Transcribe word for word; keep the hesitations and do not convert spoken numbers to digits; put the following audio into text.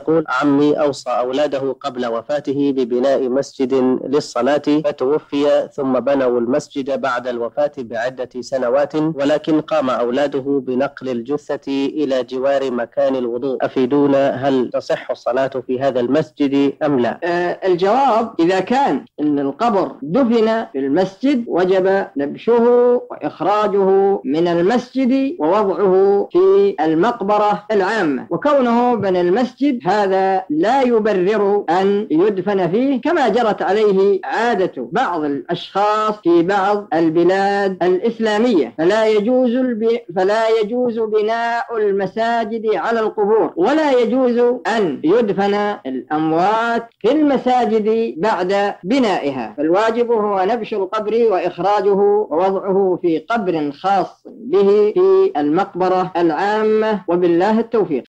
يقول: عمي أوصى أولاده قبل وفاته ببناء مسجد للصلاة فتوفي، ثم بنوا المسجد بعد الوفاة بعدة سنوات، ولكن قام أولاده بنقل الجثة إلى جوار مكان الوضوء. أفيدونا، هل تصح الصلاة في هذا المسجد أم لا؟ آه الجواب: إذا كان إن القبر دفن في المسجد وجب نبشه وإخراجه من المسجد ووضعه في المقبرة العامة، وكونه بنى المسجد هذا لا يبرر أن يدفن فيه، كما جرت عليه عادة بعض الأشخاص في بعض البلاد الإسلامية. فلا يجوز الب... فلا يجوز بناء المساجد على القبور، ولا يجوز أن يدفن الأموات في المساجد بعد بنائها، فالواجب هو نبش القبر وإخراجه ووضعه في قبر خاص به في المقبرة العامة، وبالله التوفيق.